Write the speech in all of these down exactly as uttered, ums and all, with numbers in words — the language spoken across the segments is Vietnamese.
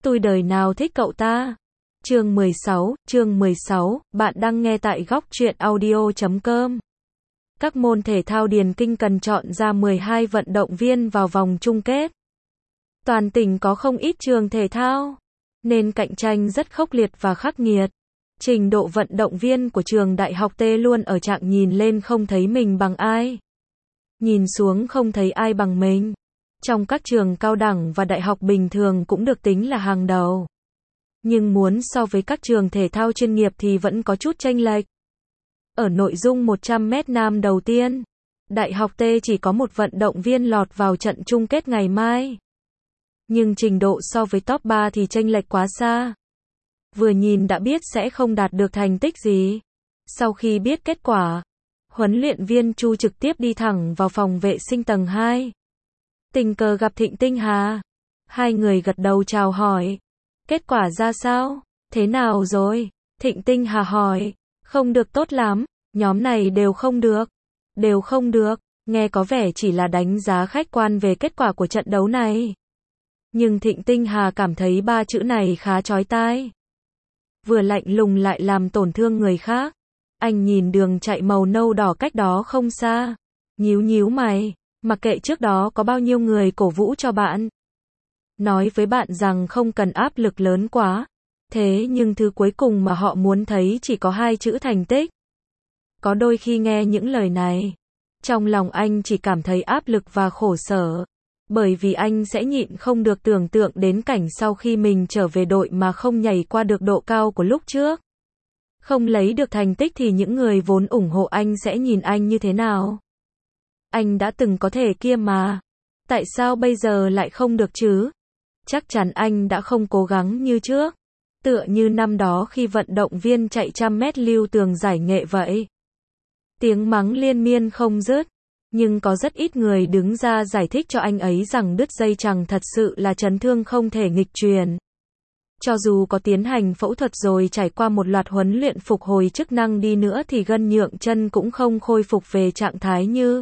Tôi đời nào thích cậu ta. Chương mười sáu, chương mười sáu, bạn đang nghe tại góc truyện audio chấm com. Các môn thể thao điền kinh cần chọn ra mười hai vận động viên vào vòng chung kết. Toàn tỉnh có không ít trường thể thao, nên cạnh tranh rất khốc liệt và khắc nghiệt. Trình độ vận động viên của trường đại học T luôn ở trạng nhìn lên không thấy mình bằng ai, nhìn xuống không thấy ai bằng mình. Trong các trường cao đẳng và đại học bình thường cũng được tính là hàng đầu. Nhưng muốn so với các trường thể thao chuyên nghiệp thì vẫn có chút chênh lệch. Ở nội dung một trăm mét nam đầu tiên, Đại học T chỉ có một vận động viên lọt vào trận chung kết ngày mai. Nhưng trình độ so với top ba thì chênh lệch quá xa. Vừa nhìn đã biết sẽ không đạt được thành tích gì. Sau khi biết kết quả, huấn luyện viên Chu trực tiếp đi thẳng vào phòng vệ sinh tầng hai. Tình cờ gặp Thịnh Tinh Hà. Hai người gật đầu chào hỏi. Kết quả ra sao? Thế nào rồi? Thịnh Tinh Hà hỏi. Không được tốt lắm, nhóm này đều không được. Đều không được, nghe có vẻ chỉ là đánh giá khách quan về kết quả của trận đấu này. Nhưng Thịnh Tinh Hà cảm thấy ba chữ này khá chói tai. Vừa lạnh lùng lại làm tổn thương người khác. Anh nhìn đường chạy màu nâu đỏ cách đó không xa. Nhíu nhíu mày, mặc kệ trước đó có bao nhiêu người cổ vũ cho bạn. Nói với bạn rằng không cần áp lực lớn quá. Thế nhưng thứ cuối cùng mà họ muốn thấy chỉ có hai chữ thành tích. Có đôi khi nghe những lời này, trong lòng anh chỉ cảm thấy áp lực và khổ sở. Bởi vì anh sẽ nhịn không được tưởng tượng đến cảnh sau khi mình trở về đội mà không nhảy qua được độ cao của lúc trước. Không lấy được thành tích thì những người vốn ủng hộ anh sẽ nhìn anh như thế nào? Anh đã từng có thể kia mà. Tại sao bây giờ lại không được chứ? Chắc chắn anh đã không cố gắng như trước. Tựa như năm đó khi vận động viên chạy trăm mét lưu tường giải nghệ vậy. Tiếng mắng liên miên không dứt. Nhưng có rất ít người đứng ra giải thích cho anh ấy rằng đứt dây chằng thật sự là chấn thương không thể nghịch truyền. Cho dù có tiến hành phẫu thuật rồi trải qua một loạt huấn luyện phục hồi chức năng đi nữa thì gân nhượng chân cũng không khôi phục về trạng thái như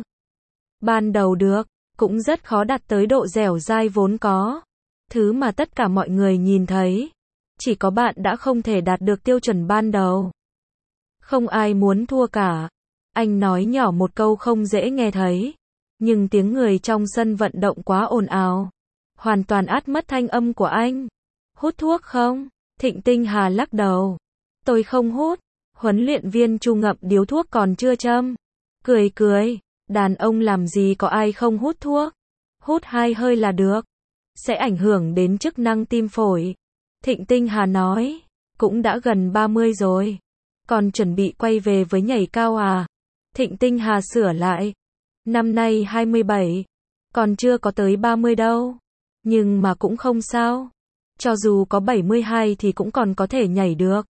ban đầu được, cũng rất khó đạt tới độ dẻo dai vốn có. Thứ mà tất cả mọi người nhìn thấy. Chỉ có bạn đã không thể đạt được tiêu chuẩn ban đầu. Không ai muốn thua cả. Anh nói nhỏ một câu không dễ nghe thấy. Nhưng tiếng người trong sân vận động quá ồn ào. Hoàn toàn át mất thanh âm của anh. Hút thuốc không? Thịnh Tinh Hà lắc đầu. Tôi không hút. Huấn luyện viên Chu ngậm điếu thuốc còn chưa châm. Cười cười. Đàn ông làm gì có ai không hút thuốc. Hút hai hơi là được. Sẽ ảnh hưởng đến chức năng tim phổi. Thịnh Tinh Hà nói. Cũng đã gần ba mươi rồi. Còn chuẩn bị quay về với nhảy cao à? Thịnh Tinh Hà sửa lại. Năm nay hai mươi bảy. Còn chưa có tới ba mươi đâu. Nhưng mà cũng không sao. Cho dù có bảy mươi hai thì cũng còn có thể nhảy được.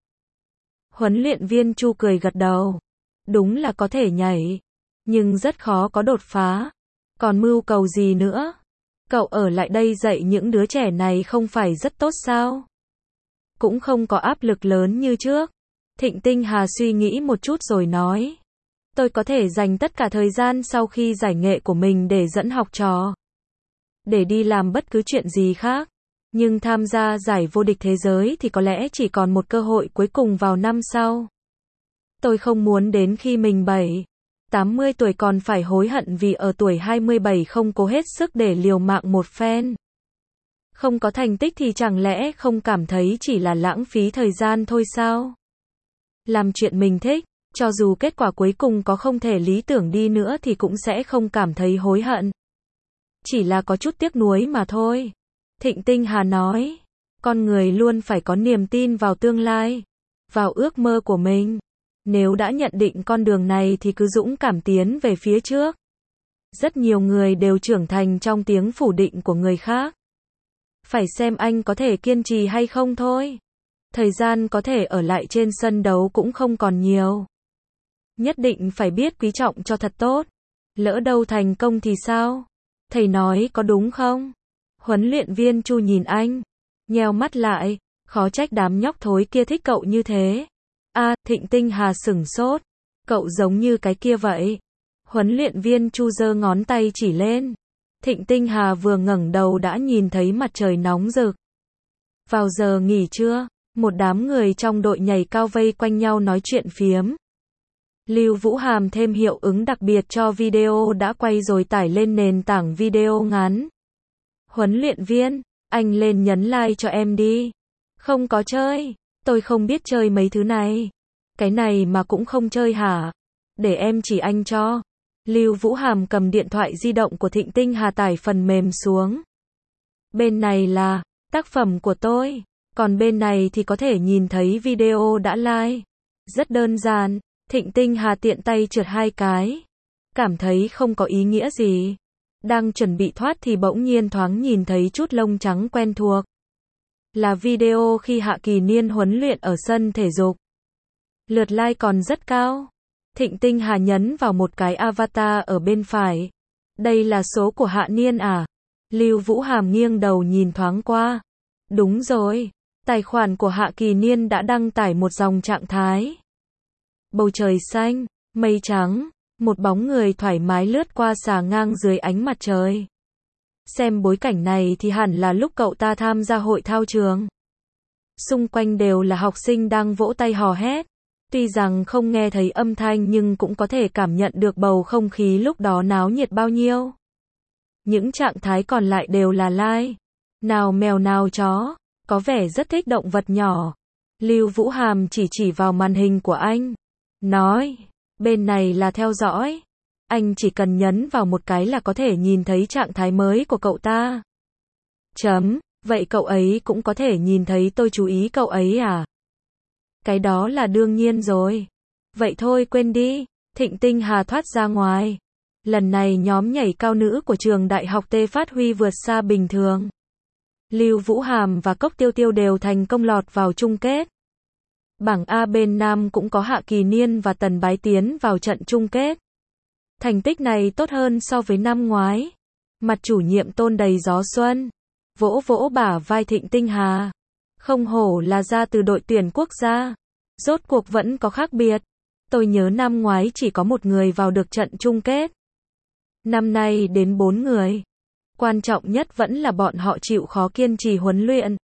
Huấn luyện viên Chu cười gật đầu. Đúng là có thể nhảy. Nhưng rất khó có đột phá. Còn mưu cầu gì nữa? Cậu ở lại đây dạy những đứa trẻ này không phải rất tốt sao? Cũng không có áp lực lớn như trước. Thịnh Tinh Hà suy nghĩ một chút rồi nói. Tôi có thể dành tất cả thời gian sau khi giải nghệ của mình để dẫn học trò. Để đi làm bất cứ chuyện gì khác. Nhưng tham gia giải vô địch thế giới thì có lẽ chỉ còn một cơ hội cuối cùng vào năm sau. Tôi không muốn đến khi mình bảy, tám mươi tuổi còn phải hối hận vì ở tuổi hai mươi bảy không cố hết sức để liều mạng một phen. Không có thành tích thì chẳng lẽ không cảm thấy chỉ là lãng phí thời gian thôi sao? Làm chuyện mình thích, cho dù kết quả cuối cùng có không thể lý tưởng đi nữa thì cũng sẽ không cảm thấy hối hận. Chỉ là có chút tiếc nuối mà thôi. Thịnh Tinh Hà nói, con người luôn phải có niềm tin vào tương lai, vào ước mơ của mình. Nếu đã nhận định con đường này thì cứ dũng cảm tiến về phía trước. Rất nhiều người đều trưởng thành trong tiếng phủ định của người khác. Phải xem anh có thể kiên trì hay không thôi. Thời gian có thể ở lại trên sân đấu cũng không còn nhiều. Nhất định phải biết quý trọng cho thật tốt. Lỡ đâu thành công thì sao? Thầy nói có đúng không? Huấn luyện viên Chu nhìn anh, nheo mắt lại, khó trách đám nhóc thối kia thích cậu như thế. A, à, Thịnh Tinh Hà sửng sốt. Cậu giống như cái kia vậy. Huấn luyện viên Chu giơ ngón tay chỉ lên. Thịnh Tinh Hà vừa ngẩng đầu đã nhìn thấy mặt trời nóng rực. Vào giờ nghỉ trưa, một đám người trong đội nhảy cao vây quanh nhau nói chuyện phiếm. Lưu Vũ Hàm thêm hiệu ứng đặc biệt cho video đã quay rồi tải lên nền tảng video ngắn. Huấn luyện viên, anh lên nhấn like cho em đi. Không có chơi, tôi không biết chơi mấy thứ này. Cái này mà cũng không chơi hả? Để em chỉ anh cho. Lưu Vũ Hàm cầm điện thoại di động của Thịnh Tinh Hà tải phần mềm xuống. Bên này là tác phẩm của tôi, còn bên này thì có thể nhìn thấy video đã like. Rất đơn giản, Thịnh Tinh Hà tiện tay trượt hai cái. Cảm thấy không có ý nghĩa gì. Đang chuẩn bị thoát thì bỗng nhiên thoáng nhìn thấy chút lông trắng quen thuộc. Là video khi Hạ Kỳ Niên huấn luyện ở sân thể dục. Lượt like còn rất cao. Thịnh Tinh Hà nhấn vào một cái avatar ở bên phải. Đây là số của Hạ Niên à? Lưu Vũ Hàm nghiêng đầu nhìn thoáng qua. Đúng rồi, tài khoản của Hạ Kỳ Niên đã đăng tải một dòng trạng thái. Bầu trời xanh, mây trắng, một bóng người thoải mái lướt qua xà ngang dưới ánh mặt trời. Xem bối cảnh này thì hẳn là lúc cậu ta tham gia hội thao trường. Xung quanh đều là học sinh đang vỗ tay hò hét. Tuy rằng không nghe thấy âm thanh nhưng cũng có thể cảm nhận được bầu không khí lúc đó náo nhiệt bao nhiêu. Những trạng thái còn lại đều là like. Nào mèo nào chó, có vẻ rất thích động vật nhỏ. Lưu Vũ Hàm chỉ chỉ vào màn hình của anh. Nói, bên này là theo dõi. Anh chỉ cần nhấn vào một cái là có thể nhìn thấy trạng thái mới của cậu ta. Chấm, vậy cậu ấy cũng có thể nhìn thấy tôi chú ý cậu ấy à? Cái đó là đương nhiên rồi. Vậy thôi quên đi. Thịnh Tinh Hà thoát ra ngoài. Lần này nhóm nhảy cao nữ của trường đại học T phát huy vượt xa bình thường. Lưu Vũ Hàm và Cốc Tiêu Tiêu đều thành công lọt vào chung kết. Bảng A bên nam cũng có Hạ Kỳ Niên và Tần Bái tiến vào trận chung kết. Thành tích này tốt hơn so với năm ngoái. Mặt chủ nhiệm Tôn đầy gió xuân. Vỗ vỗ bả vai Thịnh Tinh Hà. Không hổ là ra từ đội tuyển quốc gia. Rốt cuộc vẫn có khác biệt. Tôi nhớ năm ngoái chỉ có một người vào được trận chung kết. Năm nay đến bốn người. Quan trọng nhất vẫn là bọn họ chịu khó kiên trì huấn luyện.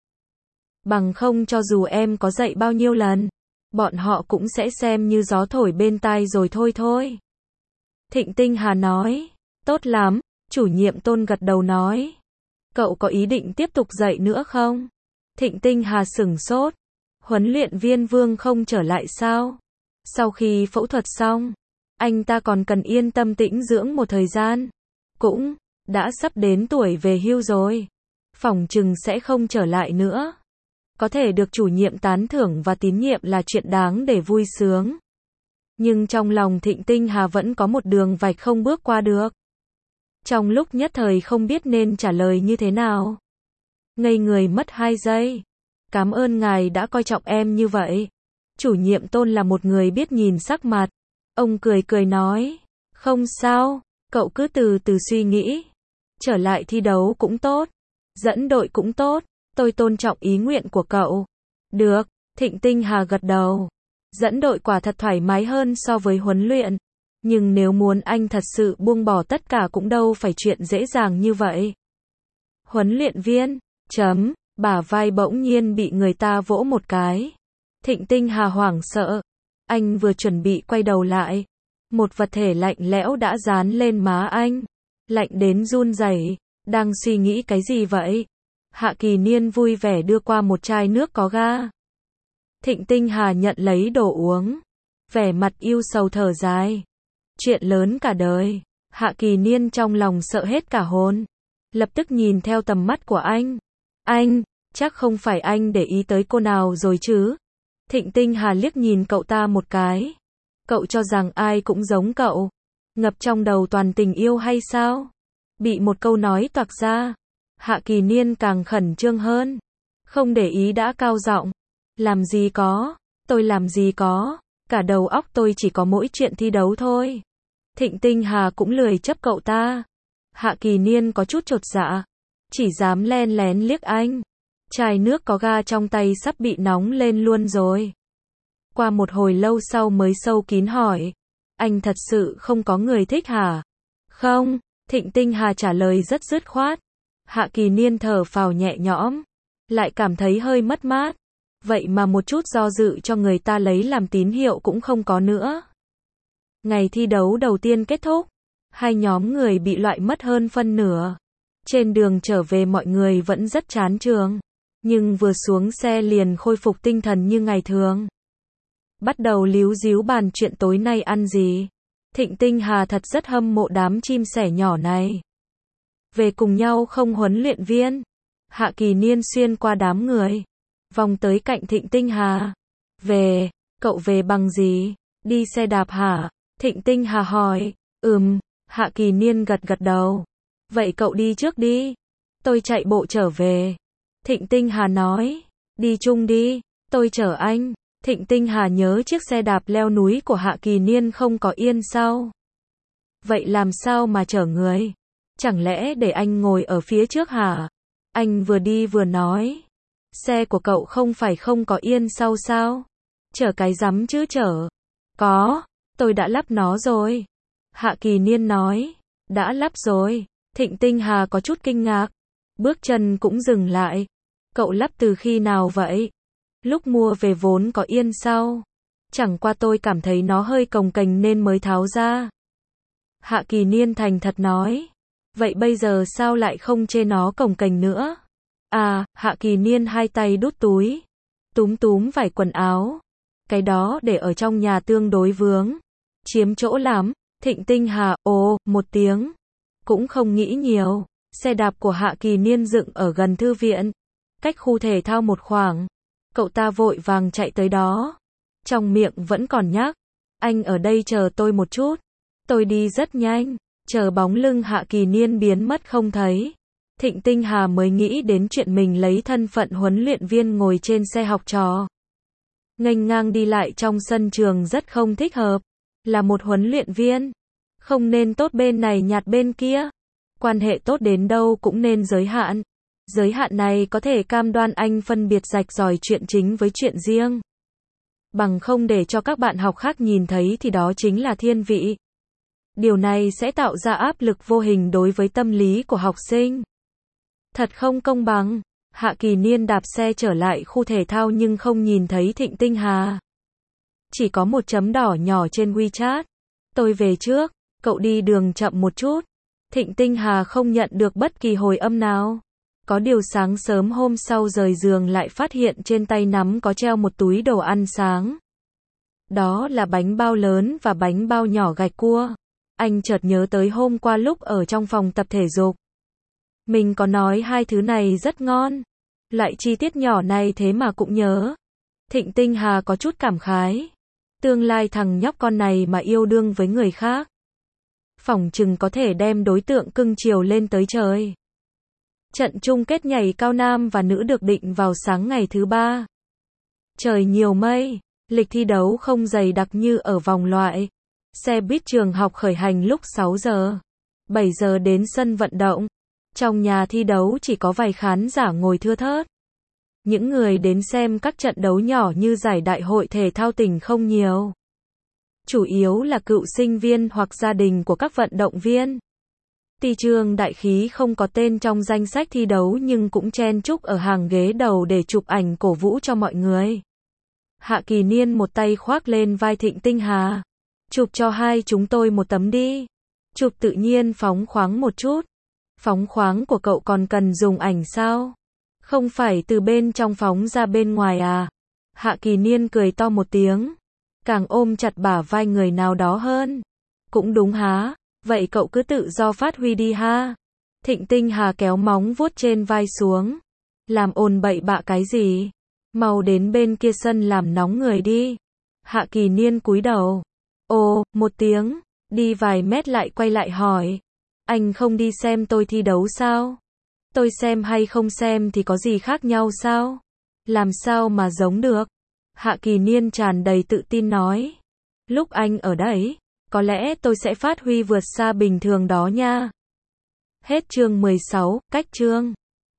Bằng không cho dù em có dạy bao nhiêu lần, bọn họ cũng sẽ xem như gió thổi bên tai rồi thôi thôi. Thịnh Tinh Hà nói, tốt lắm, chủ nhiệm Tôn gật đầu nói. Cậu có ý định tiếp tục dạy nữa không? Thịnh Tinh Hà sửng sốt. Huấn luyện viên Vương không trở lại sao? Sau khi phẫu thuật xong, anh ta còn cần yên tâm tĩnh dưỡng một thời gian. Cũng đã sắp đến tuổi về hưu rồi. Phỏng chừng sẽ không trở lại nữa. Có thể được chủ nhiệm tán thưởng và tín nhiệm là chuyện đáng để vui sướng. Nhưng trong lòng Thịnh Tinh Hà vẫn có một đường vạch không bước qua được. Trong lúc nhất thời không biết nên trả lời như thế nào. Ngây người mất hai giây. Cảm ơn ngài đã coi trọng em như vậy. Chủ nhiệm Tôn là một người biết nhìn sắc mặt. Ông cười cười nói. Không sao, cậu cứ từ từ suy nghĩ. Trở lại thi đấu cũng tốt. Dẫn đội cũng tốt. Tôi tôn trọng ý nguyện của cậu. Được, Thịnh Tinh Hà gật đầu. Dẫn đội quả thật thoải mái hơn so với huấn luyện. Nhưng nếu muốn anh thật sự buông bỏ tất cả cũng đâu phải chuyện dễ dàng như vậy. Huấn luyện viên, chấm, bả vai bỗng nhiên bị người ta vỗ một cái. Thịnh Tinh Hà hoảng sợ. Anh vừa chuẩn bị quay đầu lại. Một vật thể lạnh lẽo đã dán lên má anh. Lạnh đến run rẩy. Đang suy nghĩ cái gì vậy? Hạ Kỳ Niên vui vẻ đưa qua một chai nước có ga. Thịnh Tinh Hà nhận lấy đồ uống. Vẻ mặt yêu sầu thở dài. Chuyện lớn cả đời. Hạ Kỳ Niên trong lòng sợ hết cả hồn. Lập tức nhìn theo tầm mắt của anh. Anh, chắc không phải anh để ý tới cô nào rồi chứ? Thịnh Tinh Hà liếc nhìn cậu ta một cái. Cậu cho rằng ai cũng giống cậu. Ngập trong đầu toàn tình yêu hay sao? Bị một câu nói toạc ra. Hạ Kỳ Niên càng khẩn trương hơn. Không để ý đã cao giọng. Làm gì có, tôi làm gì có, cả đầu óc tôi chỉ có mỗi chuyện thi đấu thôi. Thịnh Tinh Hà cũng lười chấp cậu ta. Hạ Kỳ Niên có chút chột dạ. Chỉ dám len lén liếc anh. Chai nước có ga trong tay sắp bị nóng lên luôn rồi. Qua một hồi lâu sau mới sâu kín hỏi. Anh thật sự không có người thích hả? Không, Thịnh Tinh Hà trả lời rất dứt khoát. Hạ Kỳ Niên thở phào nhẹ nhõm. lại cảm thấy hơi mất mát. Vậy mà một chút do dự cho người ta lấy làm tín hiệu cũng không có nữa. Ngày thi đấu đầu tiên kết thúc, hai nhóm người bị loại mất hơn phân nửa. Trên đường trở về mọi người vẫn rất chán trường, nhưng vừa xuống xe liền khôi phục tinh thần như ngày thường. Bắt đầu líu díu bàn chuyện tối nay ăn gì. Thịnh Tinh Hà thật rất hâm mộ đám chim sẻ nhỏ này. Về cùng nhau không huấn luyện viên. Hạ Kỳ Niên xuyên qua đám người, vòng tới cạnh Thịnh Tinh Hà. Về, cậu về bằng gì? Đi xe đạp hả? Thịnh Tinh Hà hỏi. Ừm, Hạ Kỳ Niên gật gật đầu. Vậy cậu đi trước đi. Tôi chạy bộ trở về. Thịnh Tinh Hà nói. Đi chung đi, tôi chở anh. Thịnh Tinh Hà nhớ chiếc xe đạp leo núi của Hạ Kỳ Niên không có yên sau. Vậy làm sao mà chở người? Chẳng lẽ để anh ngồi ở phía trước hả? Anh vừa đi vừa nói. Xe của cậu không phải không có yên sau sao? Chở cái rắm chứ chở. Có, tôi đã lắp nó rồi. Hạ Kỳ Niên nói. Đã lắp rồi. Thịnh Tinh Hà có chút kinh ngạc. Bước chân cũng dừng lại. Cậu lắp từ khi nào vậy? Lúc mua về vốn có yên sau. Chẳng qua tôi cảm thấy nó hơi cồng kềnh nên mới tháo ra. Hạ Kỳ Niên thành thật nói. Vậy bây giờ sao lại không chê nó cồng kềnh nữa? À, Hạ Kỳ Niên hai tay đút túi. Túm túm vải quần áo. Cái đó để ở trong nhà tương đối vướng. Chiếm chỗ lắm. Thịnh Tinh Hà, ồ, một tiếng. Cũng không nghĩ nhiều. Xe đạp của Hạ Kỳ Niên dựng ở gần thư viện. Cách khu thể thao một khoảng. Cậu ta vội vàng chạy tới đó. Trong miệng vẫn còn nhắc. Anh ở đây chờ tôi một chút. Tôi đi rất nhanh. Chờ bóng lưng Hạ Kỳ Niên biến mất không thấy. Thịnh Tinh Hà mới nghĩ đến chuyện mình lấy thân phận huấn luyện viên ngồi trên xe học trò. Nghênh ngang đi lại trong sân trường rất không thích hợp. Là một huấn luyện viên. Không nên tốt bên này nhạt bên kia. Quan hệ tốt đến đâu cũng nên giới hạn. Giới hạn này có thể cam đoan anh phân biệt rạch ròi chuyện chính với chuyện riêng. Bằng không để cho các bạn học khác nhìn thấy thì đó chính là thiên vị. Điều này sẽ tạo ra áp lực vô hình đối với tâm lý của học sinh. Thật không công bằng. Hạ Kỳ Niên đạp xe trở lại khu thể thao nhưng không nhìn thấy Thịnh Tinh Hà. Chỉ có một chấm đỏ nhỏ trên WeChat. Tôi về trước, cậu đi đường chậm một chút. Thịnh Tinh Hà không nhận được bất kỳ hồi âm nào. Có điều sáng sớm hôm sau rời giường lại phát hiện trên tay nắm có treo một túi đồ ăn sáng. Đó là bánh bao lớn và bánh bao nhỏ gạch cua. Anh chợt nhớ tới hôm qua lúc ở trong phòng tập thể dục. Mình có nói hai thứ này rất ngon. Loại chi tiết nhỏ này thế mà cũng nhớ. Thịnh Tinh Hà có chút cảm khái. Tương lai thằng nhóc con này mà yêu đương với người khác. Phỏng chừng có thể đem đối tượng cưng chiều lên tới trời. Trận chung kết nhảy cao nam và nữ được định vào sáng ngày thứ ba. Trời nhiều mây, lịch thi đấu không dày đặc như ở vòng loại. Xe buýt trường học khởi hành lúc sáu giờ. bảy giờ đến sân vận động. Trong nhà thi đấu chỉ có vài khán giả ngồi thưa thớt. Những người đến xem các trận đấu nhỏ như giải đại hội thể thao tỉnh không nhiều. Chủ yếu là cựu sinh viên hoặc gia đình của các vận động viên. Tuy Trương Đại Khí không có tên trong danh sách thi đấu nhưng cũng chen chúc ở hàng ghế đầu để chụp ảnh cổ vũ cho mọi người. Hạ Kỳ Niên một tay khoác lên vai Thịnh Tinh Hà. Chụp cho hai chúng tôi một tấm đi. Chụp tự nhiên phóng khoáng một chút. Phóng khoáng của cậu còn cần dùng ảnh sao? Không phải từ bên trong phóng ra bên ngoài à? Hạ Kỳ Niên cười to một tiếng. Càng ôm chặt bả vai người nào đó hơn. Cũng đúng há. Vậy cậu cứ tự do phát huy đi ha. Thịnh Tinh Hà kéo móng vuốt trên vai xuống. Làm ồn bậy bạ cái gì? Mau đến bên kia sân làm nóng người đi. Hạ Kỳ Niên cúi đầu. Ồ, một tiếng. Đi vài mét lại quay lại hỏi. Anh không đi xem tôi thi đấu sao? Tôi xem hay không xem thì có gì khác nhau sao? Làm sao mà giống được? Hạ Kỳ Niên tràn đầy tự tin nói. Lúc anh ở đấy, có lẽ tôi sẽ phát huy vượt xa bình thường đó nha. Hết chương mười sáu, cách chương.